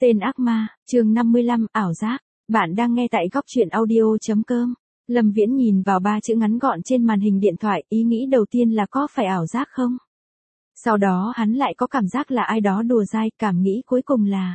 Tên ác ma, chương 55, ảo giác. Bạn đang nghe tại góc truyện audio.com. Lâm Viễn nhìn vào 3 chữ ngắn gọn trên màn hình điện thoại, ý nghĩ đầu tiên là có phải ảo giác không? Sau đó hắn lại có cảm giác là ai đó đùa dai, cảm nghĩ cuối cùng là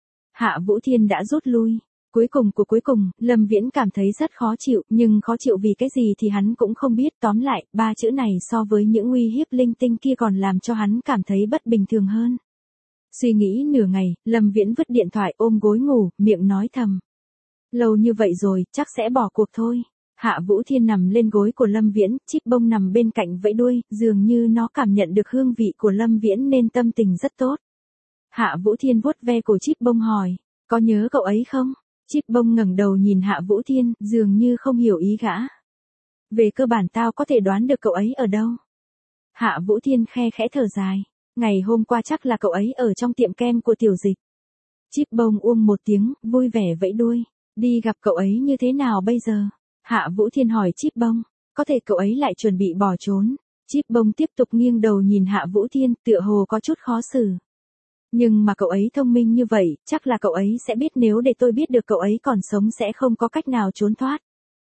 Hạ Vũ Thiên đã rút lui. Cuối cùng, Lâm Viễn cảm thấy rất khó chịu, nhưng khó chịu vì cái gì thì hắn cũng không biết. Tóm lại, 3 chữ này so với những uy hiếp linh tinh kia còn làm cho hắn cảm thấy bất bình thường hơn. Suy nghĩ nửa ngày, Lâm Viễn vứt điện thoại ôm gối ngủ, miệng nói thầm. Lâu như vậy rồi, chắc sẽ bỏ cuộc thôi. Hạ Vũ Thiên nằm lên gối của Lâm Viễn, Chip Bông nằm bên cạnh vẫy đuôi, dường như nó cảm nhận được hương vị của Lâm Viễn nên tâm tình rất tốt. Hạ Vũ Thiên vuốt ve cổ Chip Bông hỏi, có nhớ cậu ấy không? Chip Bông ngẩng đầu nhìn Hạ Vũ Thiên, dường như không hiểu ý gã. Về cơ bản tao có thể đoán được cậu ấy ở đâu. Hạ Vũ Thiên khe khẽ thở dài. Ngày hôm qua chắc là cậu ấy ở trong tiệm kem của Tiểu Dịch. Chip Bông uông một tiếng, vui vẻ vẫy đuôi. Đi gặp cậu ấy như thế nào bây giờ? Hạ Vũ Thiên hỏi Chip Bông. Có thể cậu ấy lại chuẩn bị bỏ trốn. Chip Bông tiếp tục nghiêng đầu nhìn Hạ Vũ Thiên, tựa hồ có chút khó xử. Nhưng mà cậu ấy thông minh như vậy, chắc là cậu ấy sẽ biết nếu để tôi biết được cậu ấy còn sống sẽ không có cách nào trốn thoát.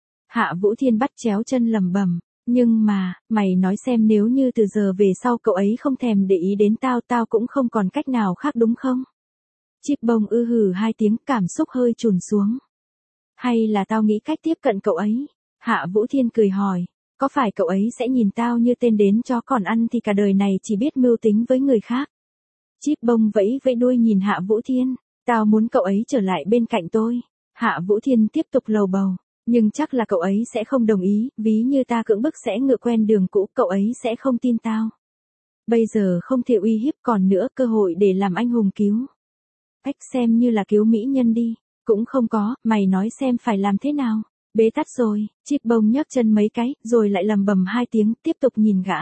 Hạ Vũ Thiên bắt chéo chân lẩm bẩm. Nhưng mà, mày nói xem nếu như từ giờ về sau cậu ấy không thèm để ý đến tao cũng không còn cách nào khác đúng không? Chip Bông hừ 2 tiếng, cảm xúc hơi trùn xuống. Hay là tao nghĩ cách tiếp cận cậu ấy? Hạ Vũ Thiên cười hỏi, có phải cậu ấy sẽ nhìn tao như tên đến chó còn ăn thì cả đời này chỉ biết mưu tính với người khác? Chip Bông vẫy đuôi nhìn Hạ Vũ Thiên, tao muốn cậu ấy trở lại bên cạnh tôi. Hạ Vũ Thiên tiếp tục lầu bầu. Nhưng chắc là cậu ấy sẽ không đồng ý, ví như ta cưỡng bức sẽ ngựa quen đường cũ, cậu ấy sẽ không tin tao. Bây giờ không thể uy hiếp còn nữa, cơ hội để làm anh hùng cứu. Ách xem như là cứu mỹ nhân đi, cũng không có, mày nói xem phải làm thế nào. Bế tắc rồi, Chip Bông nhấc chân mấy cái, rồi lại lầm bầm 2 tiếng, tiếp tục nhìn gã.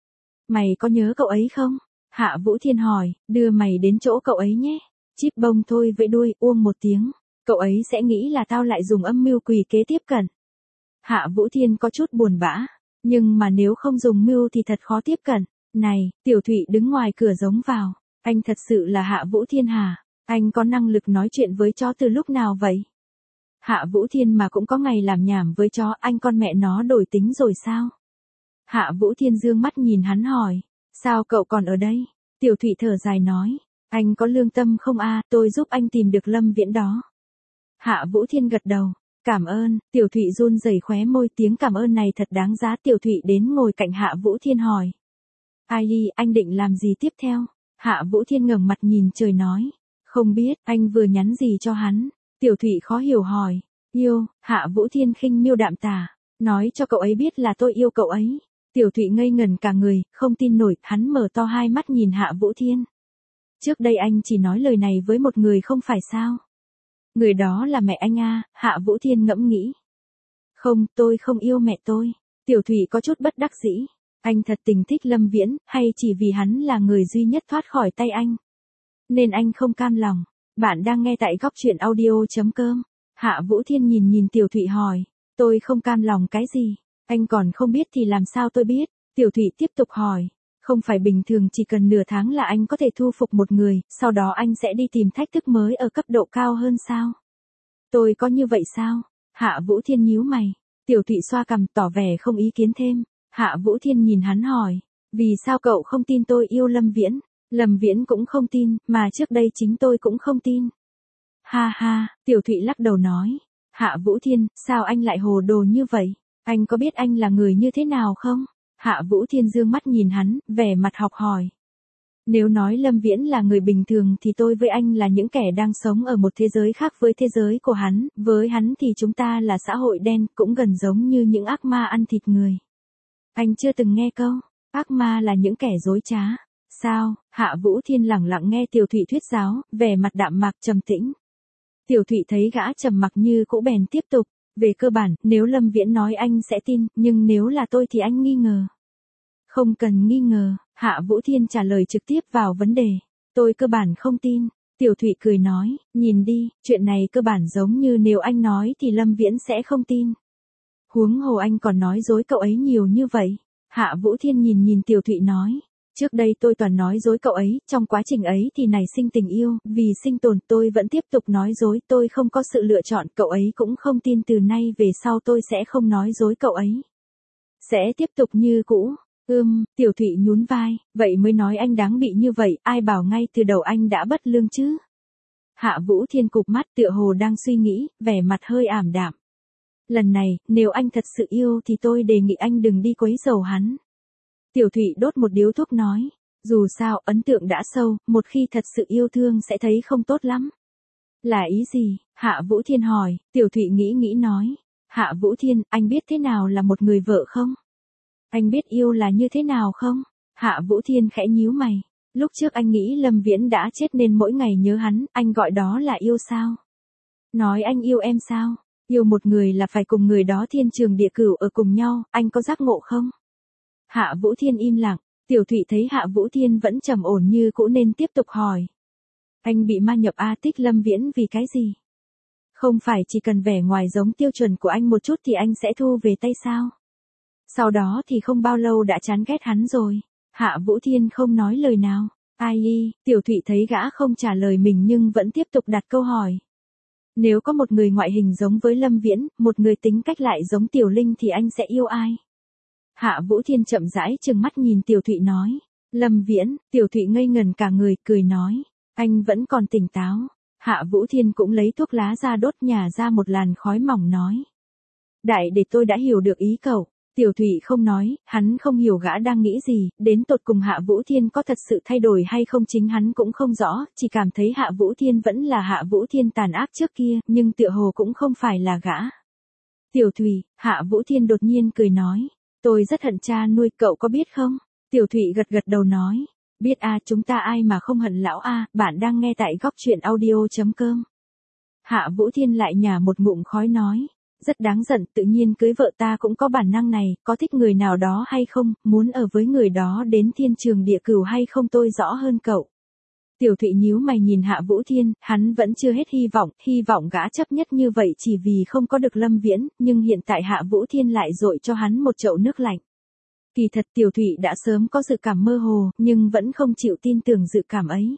Mày có nhớ cậu ấy không? Hạ Vũ Thiên hỏi, đưa mày đến chỗ cậu ấy nhé. Chip Bông thôi vẫy đuôi, uông một tiếng. Cậu ấy sẽ nghĩ là tao lại dùng âm mưu quỷ kế tiếp cận. Hạ Vũ Thiên có chút buồn bã. Nhưng mà nếu không dùng mưu thì thật khó tiếp cận. Này, Tiểu Thụy đứng ngoài cửa giống vào. Anh thật sự là Hạ Vũ Thiên hả? Anh có năng lực nói chuyện với chó từ lúc nào vậy? Hạ Vũ Thiên mà cũng có ngày làm nhảm với chó, anh con mẹ nó đổi tính rồi sao? Hạ Vũ Thiên dương mắt nhìn hắn hỏi. Sao cậu còn ở đây? Tiểu Thụy thở dài nói. Anh có lương tâm không a? Tôi giúp anh tìm được Lâm Viễn đó. Hạ Vũ Thiên gật đầu. Cảm ơn, Tiểu Thụy run rẩy khóe môi, tiếng cảm ơn này thật đáng giá. Tiểu Thụy đến ngồi cạnh Hạ Vũ Thiên hỏi. Ai đi, anh định làm gì tiếp theo? Hạ Vũ Thiên ngẩng mặt nhìn trời nói. Không biết, anh vừa nhắn gì cho hắn? Tiểu Thụy khó hiểu hỏi. Yêu, Hạ Vũ Thiên khinh miêu đạm tả. Nói cho cậu ấy biết là tôi yêu cậu ấy. Tiểu Thụy ngây ngẩn cả người, không tin nổi, hắn mở to 2 mắt nhìn Hạ Vũ Thiên. Trước đây anh chỉ nói lời này với một người không phải sao? Người đó là mẹ anh à? Hạ Vũ Thiên ngẫm nghĩ. Không, tôi không yêu mẹ tôi. Tiểu Thụy có chút bất đắc dĩ. Anh thật tình thích Lâm Viễn, hay chỉ vì hắn là người duy nhất thoát khỏi tay anh? Nên anh không cam lòng. Bạn đang nghe tại góc truyện audio.com. Hạ Vũ Thiên nhìn Tiểu Thụy hỏi. Tôi không cam lòng cái gì? Anh còn không biết thì làm sao tôi biết? Tiểu Thụy tiếp tục hỏi. Không phải bình thường chỉ cần nửa tháng là anh có thể thu phục một người, sau đó anh sẽ đi tìm thách thức mới ở cấp độ cao hơn sao? Tôi có như vậy sao? Hạ Vũ Thiên nhíu mày. Tiểu Thụy xoa cằm tỏ vẻ không ý kiến thêm. Hạ Vũ Thiên nhìn hắn hỏi. Vì sao cậu không tin tôi yêu Lâm Viễn? Lâm Viễn cũng không tin, mà trước đây chính tôi cũng không tin. Ha ha, Tiểu Thụy lắc đầu nói. Hạ Vũ Thiên, sao anh lại hồ đồ như vậy? Anh có biết anh là người như thế nào không? Hạ Vũ Thiên dương mắt nhìn hắn, vẻ mặt học hỏi. Nếu nói Lâm Viễn là người bình thường thì tôi với anh là những kẻ đang sống ở một thế giới khác với thế giới của hắn, với hắn thì chúng ta là xã hội đen, cũng gần giống như những ác ma ăn thịt người. Anh chưa từng nghe câu, ác ma là những kẻ dối trá. Sao? Hạ Vũ Thiên lẳng lặng nghe Tiểu Thụy thuyết giáo, vẻ mặt đạm mạc trầm tĩnh. Tiểu Thụy thấy gã trầm mặc như cũ bèn tiếp tục. Về cơ bản, nếu Lâm Viễn nói anh sẽ tin, nhưng nếu là tôi thì anh nghi ngờ. Không cần nghi ngờ, Hạ Vũ Thiên trả lời trực tiếp vào vấn đề. Tôi cơ bản không tin. Tiểu Thụy cười nói, nhìn đi, chuyện này cơ bản giống như nếu anh nói thì Lâm Viễn sẽ không tin. Huống hồ anh còn nói dối cậu ấy nhiều như vậy. Hạ Vũ Thiên nhìn Tiểu Thụy nói. Trước đây tôi toàn nói dối cậu ấy, trong quá trình ấy thì nảy sinh tình yêu, vì sinh tồn tôi vẫn tiếp tục nói dối, tôi không có sự lựa chọn, cậu ấy cũng không tin, từ nay về sau tôi sẽ không nói dối cậu ấy. Sẽ tiếp tục như cũ. Tiểu Thụy nhún vai, vậy mới nói anh đáng bị như vậy, ai bảo ngay từ đầu anh đã bất lương chứ. Hạ Vũ Thiên cụp mắt tựa hồ đang suy nghĩ, vẻ mặt hơi ảm đạm. Lần này, nếu anh thật sự yêu thì tôi đề nghị anh đừng đi quấy rầy hắn. Tiểu Thụy đốt một điếu thuốc nói, dù sao ấn tượng đã sâu, một khi thật sự yêu thương sẽ thấy không tốt lắm. Là ý gì? Hạ Vũ Thiên hỏi, Tiểu Thụy nghĩ nói. Hạ Vũ Thiên, anh biết thế nào là một người vợ không? Anh biết yêu là như thế nào không? Hạ Vũ Thiên khẽ nhíu mày. Lúc trước anh nghĩ Lâm Viễn đã chết nên mỗi ngày nhớ hắn, anh gọi đó là yêu sao? Nói anh yêu em sao? Yêu một người là phải cùng người đó thiên trường địa cửu ở cùng nhau, anh có giác ngộ không? Hạ Vũ Thiên im lặng, Tiểu Thụy thấy Hạ Vũ Thiên vẫn trầm ổn như cũ nên tiếp tục hỏi. Anh bị ma nhập thích Lâm Viễn vì cái gì? Không phải chỉ cần vẻ ngoài giống tiêu chuẩn của anh một chút thì anh sẽ thu về tay sao? Sau đó thì không bao lâu đã chán ghét hắn rồi. Hạ Vũ Thiên không nói lời nào. Tiểu Thụy thấy gã không trả lời mình nhưng vẫn tiếp tục đặt câu hỏi. Nếu có một người ngoại hình giống với Lâm Viễn, một người tính cách lại giống Tiểu Linh thì anh sẽ yêu ai? Hạ Vũ Thiên chậm rãi trừng mắt nhìn Tiểu Thụy nói. Lâm Viễn, Tiểu Thụy ngây ngần cả người, cười nói. Anh vẫn còn tỉnh táo. Hạ Vũ Thiên cũng lấy thuốc lá ra đốt nhả ra một làn khói mỏng nói. Đại để tôi đã hiểu được ý cậu. Tiểu Thụy không nói, hắn không hiểu gã đang nghĩ gì, đến tột cùng Hạ Vũ Thiên có thật sự thay đổi hay không chính hắn cũng không rõ, chỉ cảm thấy Hạ Vũ Thiên vẫn là Hạ Vũ Thiên tàn ác trước kia, nhưng tựa hồ cũng không phải là gã. Tiểu Thụy, Hạ Vũ Thiên đột nhiên cười nói, tôi rất hận cha nuôi cậu có biết không? Tiểu Thụy gật đầu nói, biết chúng ta ai mà không hận lão bạn đang nghe tại góc truyện audio.com. Hạ Vũ Thiên lại nhả một ngụm khói nói. Rất đáng giận, tự nhiên cưới vợ ta cũng có bản năng này, có thích người nào đó hay không, muốn ở với người đó đến thiên trường địa cửu hay không tôi rõ hơn cậu. Tiểu Thụy nhíu mày nhìn Hạ Vũ Thiên, hắn vẫn chưa hết hy vọng gã chấp nhất như vậy chỉ vì không có được Lâm Viễn, nhưng hiện tại Hạ Vũ Thiên lại dội cho hắn một chậu nước lạnh. Kỳ thật Tiểu Thụy đã sớm có dự cảm mơ hồ, nhưng vẫn không chịu tin tưởng dự cảm ấy.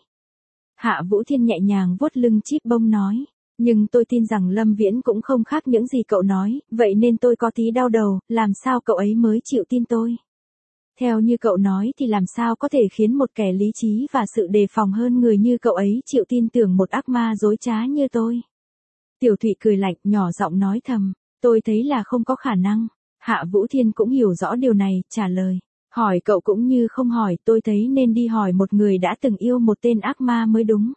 Hạ Vũ Thiên nhẹ nhàng vuốt lưng Chíp Bông nói. Nhưng tôi tin rằng Lâm Viễn cũng không khác những gì cậu nói, vậy nên tôi có tí đau đầu, làm sao cậu ấy mới chịu tin tôi? Theo như cậu nói thì làm sao có thể khiến một kẻ lý trí và sự đề phòng hơn người như cậu ấy chịu tin tưởng một ác ma dối trá như tôi? Tiểu Thụy cười lạnh, nhỏ giọng nói thầm, tôi thấy là không có khả năng. Hạ Vũ Thiên cũng hiểu rõ điều này, trả lời, hỏi cậu cũng như không hỏi, tôi thấy nên đi hỏi một người đã từng yêu một tên ác ma mới đúng.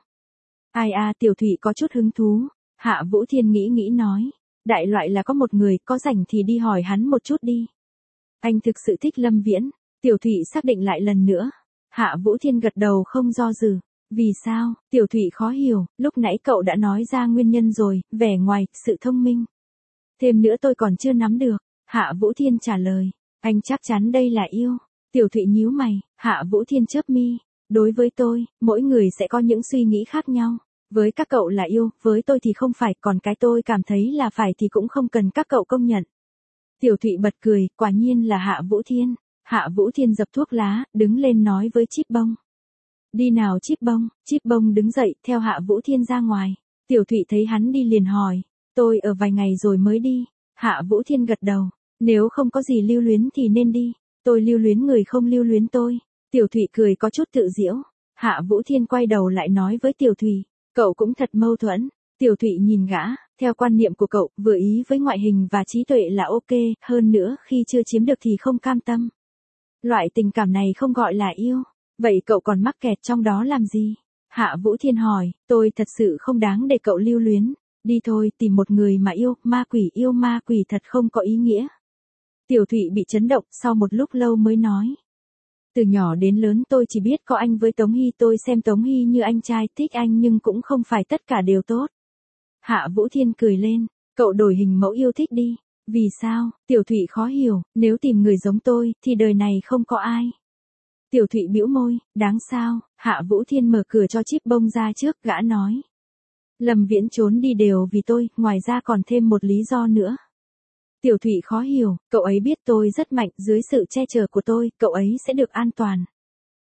Tiểu Thụy có chút hứng thú. Hạ Vũ Thiên nghĩ nói. Đại loại là có một người, có rảnh thì đi hỏi hắn một chút đi. Anh thực sự thích Lâm Viễn. Tiểu Thụy xác định lại lần nữa. Hạ Vũ Thiên gật đầu không do dự. Vì sao? Tiểu Thụy khó hiểu, lúc nãy cậu đã nói ra nguyên nhân rồi, vẻ ngoài, sự thông minh. Thêm nữa tôi còn chưa nắm được. Hạ Vũ Thiên trả lời. Anh chắc chắn đây là yêu. Tiểu Thụy nhíu mày. Hạ Vũ Thiên chớp mi. Đối với tôi, mỗi người sẽ có những suy nghĩ khác nhau. Với các cậu là yêu, với tôi thì không phải, còn cái tôi cảm thấy là phải thì cũng không cần các cậu công nhận. Tiểu Thụy bật cười, quả nhiên là Hạ Vũ Thiên. Hạ Vũ Thiên dập thuốc lá, đứng lên nói với Chíp Bông. Đi nào Chíp Bông. Chíp Bông đứng dậy, theo Hạ Vũ Thiên ra ngoài. Tiểu Thụy thấy hắn đi liền hỏi, tôi ở vài ngày rồi mới đi. Hạ Vũ Thiên gật đầu, nếu không có gì lưu luyến thì nên đi. Tôi lưu luyến người không lưu luyến tôi. Tiểu Thụy cười có chút tự giễu. Hạ Vũ Thiên quay đầu lại nói với Tiểu Thụy. Cậu cũng thật mâu thuẫn. Tiểu Thụy nhìn gã, theo quan niệm của cậu, vừa ý với ngoại hình và trí tuệ là ok, hơn nữa khi chưa chiếm được thì không cam tâm. Loại tình cảm này không gọi là yêu. Vậy cậu còn mắc kẹt trong đó làm gì? Hạ Vũ Thiên hỏi, tôi thật sự không đáng để cậu lưu luyến. Đi thôi, tìm một người mà yêu ma quỷ thật không có ý nghĩa. Tiểu Thụy bị chấn động, sau một lúc lâu mới nói. Từ nhỏ đến lớn tôi chỉ biết có anh với Tống Hy, tôi xem Tống Hy như anh trai, thích anh nhưng cũng không phải tất cả đều tốt. Hạ Vũ Thiên cười lên, cậu đổi hình mẫu yêu thích đi. Vì sao? Tiểu Thụy khó hiểu, nếu tìm người giống tôi, thì đời này không có ai. Tiểu Thụy bĩu môi, đáng sao? Hạ Vũ Thiên mở cửa cho Chíp Bông ra trước, gã nói. Lâm Viễn trốn đi đều vì tôi, ngoài ra còn thêm một lý do nữa. Tiểu Thụy khó hiểu, cậu ấy biết tôi rất mạnh, dưới sự che chở của tôi, cậu ấy sẽ được an toàn.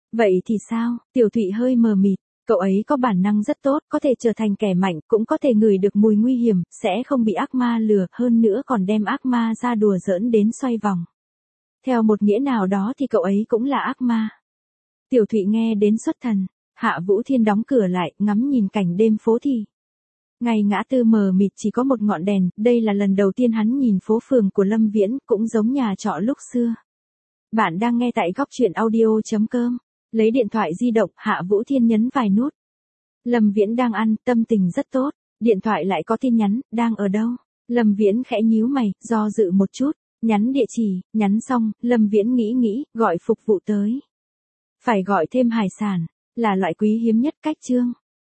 Vậy thì sao? Tiểu Thụy hơi mờ mịt. Cậu ấy có bản năng rất tốt, có thể trở thành kẻ mạnh, cũng có thể ngửi được mùi nguy hiểm, sẽ không bị ác ma lừa, hơn nữa còn đem ác ma ra đùa giỡn đến xoay vòng. Theo một nghĩa nào đó thì cậu ấy cũng là ác ma. Tiểu Thụy nghe đến xuất thần. Hạ Vũ Thiên đóng cửa lại, ngắm nhìn cảnh đêm phố thị. Ngay ngã tư mờ mịt chỉ có một ngọn đèn, đây là lần đầu tiên hắn nhìn phố phường của Lâm Viễn, cũng giống nhà trọ lúc xưa. Bạn đang nghe tại góc truyện audio.com. Lấy điện thoại di động, Hạ Vũ Thiên nhấn vài nút. Lâm Viễn đang ăn, tâm tình rất tốt. Điện thoại lại có tin nhắn, đang ở đâu? Lâm Viễn khẽ nhíu mày, do dự một chút. Nhắn địa chỉ, nhắn xong, Lâm Viễn nghĩ, gọi phục vụ tới. Phải gọi thêm hải sản, là loại quý hiếm nhất cách chương.